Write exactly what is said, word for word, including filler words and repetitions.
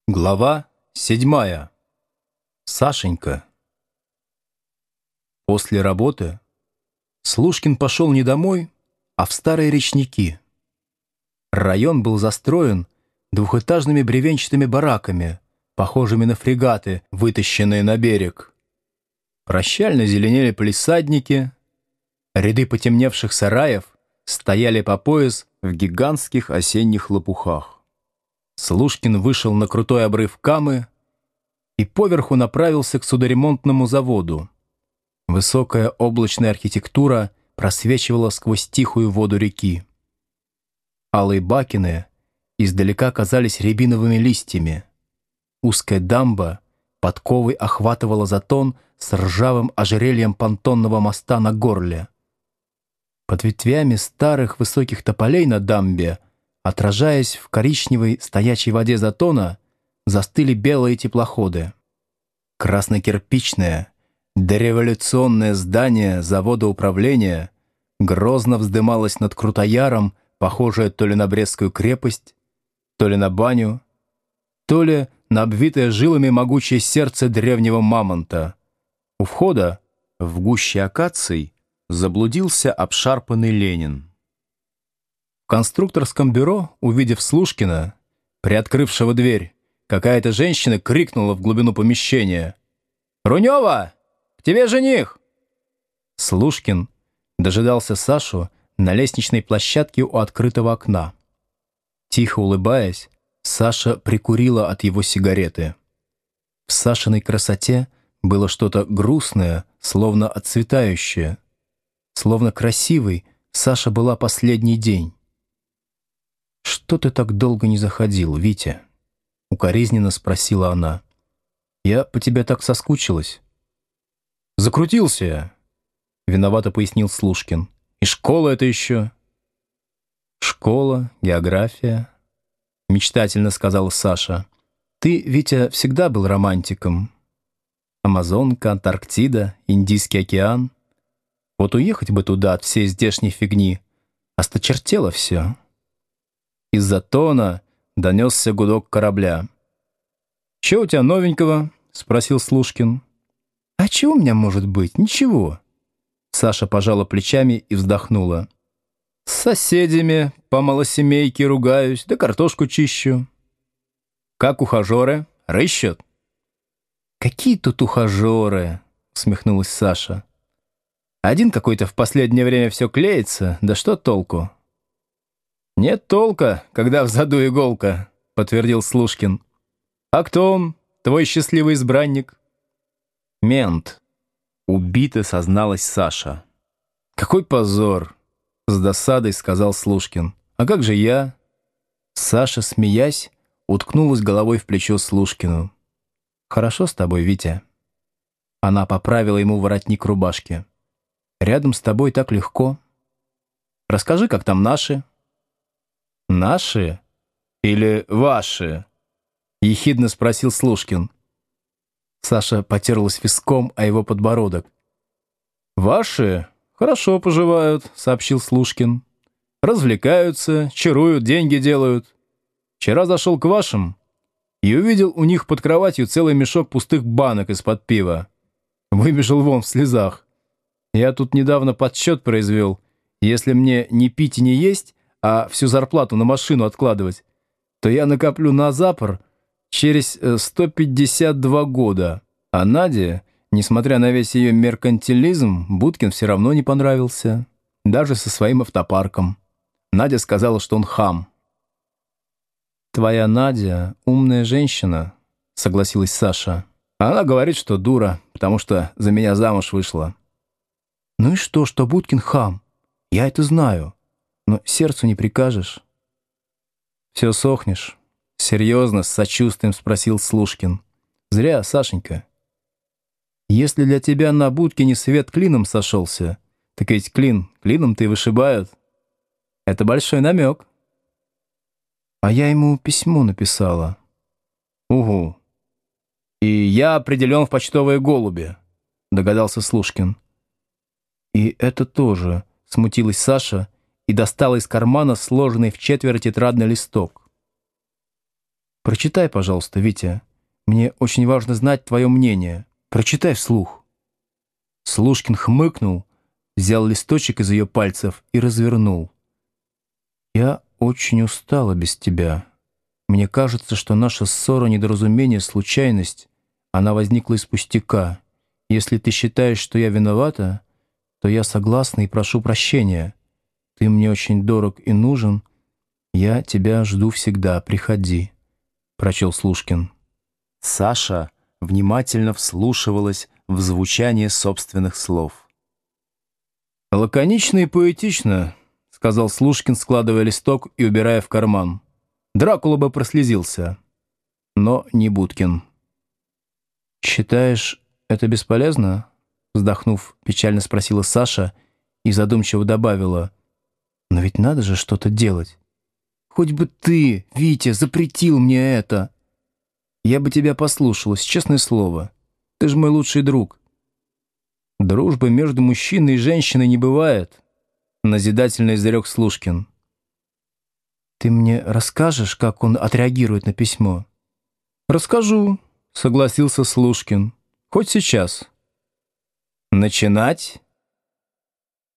Глава седьмая. Сашенька. После работы Слушкин пошел не домой, а в старые речники. Район был застроен двухэтажными бревенчатыми бараками, похожими на фрегаты, вытащенные на берег. Прощально зеленели палисадники, ряды потемневших сараев стояли по пояс в гигантских осенних лопухах. Слушкин вышел на крутой обрыв Камы и поверху направился к судоремонтному заводу. Высокая облачная архитектура просвечивала сквозь тихую воду реки. Алые бакины издалека казались рябиновыми листьями. Узкая дамба подковой охватывала затон с ржавым ожерельем понтонного моста на горле. Под ветвями старых высоких тополей на дамбе, отражаясь в коричневой стоячей воде затона, застыли белые теплоходы. Краснокирпичное, дореволюционное здание завода управления грозно вздымалось над Крутояром, похожее то ли на Брестскую крепость, то ли на баню, то ли на обвитое жилами могучее сердце древнего мамонта. У входа, в гуще акаций, заблудился обшарпанный Ленин. В конструкторском бюро, увидев Слушкина, приоткрывшего дверь, какая-то женщина крикнула в глубину помещения: «Рунева, к тебе жених!» Слушкин дожидался Сашу на лестничной площадке у открытого окна. Тихо улыбаясь, Саша прикурила от его сигареты. В Сашиной красоте было что-то грустное, словно отцветающее. Словно красивой Саша была последний день. «Что ты так долго не заходил, Витя?» — укоризненно спросила она. «Я по тебе так соскучилась». «Закрутился я», — виновато пояснил Слушкин. «И школа это еще». «Школа, география», — мечтательно сказала Саша. «Ты, Витя, всегда был романтиком. Амазонка, Антарктида, Индийский океан. Вот уехать бы туда от всей здешней фигни. Осточертело все». Из-за тона донесся гудок корабля. «Че у тебя новенького?» — спросил Слушкин. «А чего у меня может быть? Ничего». Саша пожала плечами и вздохнула. «С соседями по малосемейке ругаюсь, да картошку чищу». «Как ухажеры? Рыщут?» «Какие тут ухажеры?» — усмехнулась Саша. «Один какой-то в последнее время все клеится, да что толку?» «Нет толка, когда в заду иголка», — подтвердил Слушкин. «А кто он, твой счастливый избранник?» «Мент», — убито созналась Саша. «Какой позор», — с досадой сказал Слушкин. «А как же я?» Саша, смеясь, уткнулась головой в плечо Слушкину. «Хорошо с тобой, Витя». Она поправила ему воротник рубашки. «Рядом с тобой так легко. Расскажи, как там наши?» «Наши или ваши?» — ехидно спросил Слушкин. Саша потерлась виском о его подбородок. «Ваши хорошо поживают», — сообщил Слушкин. «Развлекаются, чаруют, деньги делают. Вчера зашел к вашим и увидел у них под кроватью целый мешок пустых банок из-под пива. Выбежал вон в слезах. Я тут недавно подсчет произвел. Если мне не пить и не есть, а всю зарплату на машину откладывать, то я накоплю на запор через сто пятьдесят два года. А Наде, несмотря на весь ее меркантилизм, Будкин все равно не понравился. Даже со своим автопарком. Надя сказала, что он хам. «Твоя Надя умная женщина», — согласилась Саша. «Она говорит, что дура, потому что за меня замуж вышла». «Ну и что, что Будкин хам? Я это знаю. Но сердцу не прикажешь». «Все сохнешь?» — серьезно, с сочувствием спросил Слушкин. «Зря, Сашенька. Если для тебя на Будкине свет клином сошелся, так ведь клин клином-то и вышибают. Это большой намек». «А я ему письмо написала». «Угу. И я определен в почтовые голуби», — догадался Слушкин. «И это тоже», — смутилась Саша и достала из кармана сложенный в четверо тетрадный листок. Прочитай, пожалуйста, Витя. Мне очень важно знать твое мнение. Прочитай вслух». Слушкин хмыкнул, взял листочек из ее пальцев и развернул. «Я очень устала без тебя. Мне кажется, что наша ссора, недоразумение, случайность, она возникла из пустяка. Если ты считаешь, что я виновата, то я согласна и прошу прощения. Ты мне очень дорог и нужен. Я тебя жду всегда. Приходи», — прочел Слушкин. Саша внимательно вслушивалась в звучание собственных слов. «Лаконично и поэтично», — сказал Слушкин, складывая листок и убирая в карман. Дракула бы прослезился, но не Будкин. «Считаешь, это бесполезно?» — вздохнув, печально спросила Саша и задумчиво добавила. «Но ведь надо же что-то делать. Хоть бы ты, Витя, запретил мне это. Я бы тебя послушалась, честное слово. Ты же мой лучший друг». «Дружбы между мужчиной и женщиной не бывает», — назидательно изрек Слушкин. «Ты мне расскажешь, как он отреагирует на письмо?» «Расскажу», — согласился Слушкин. «Хоть сейчас». «Начинать?»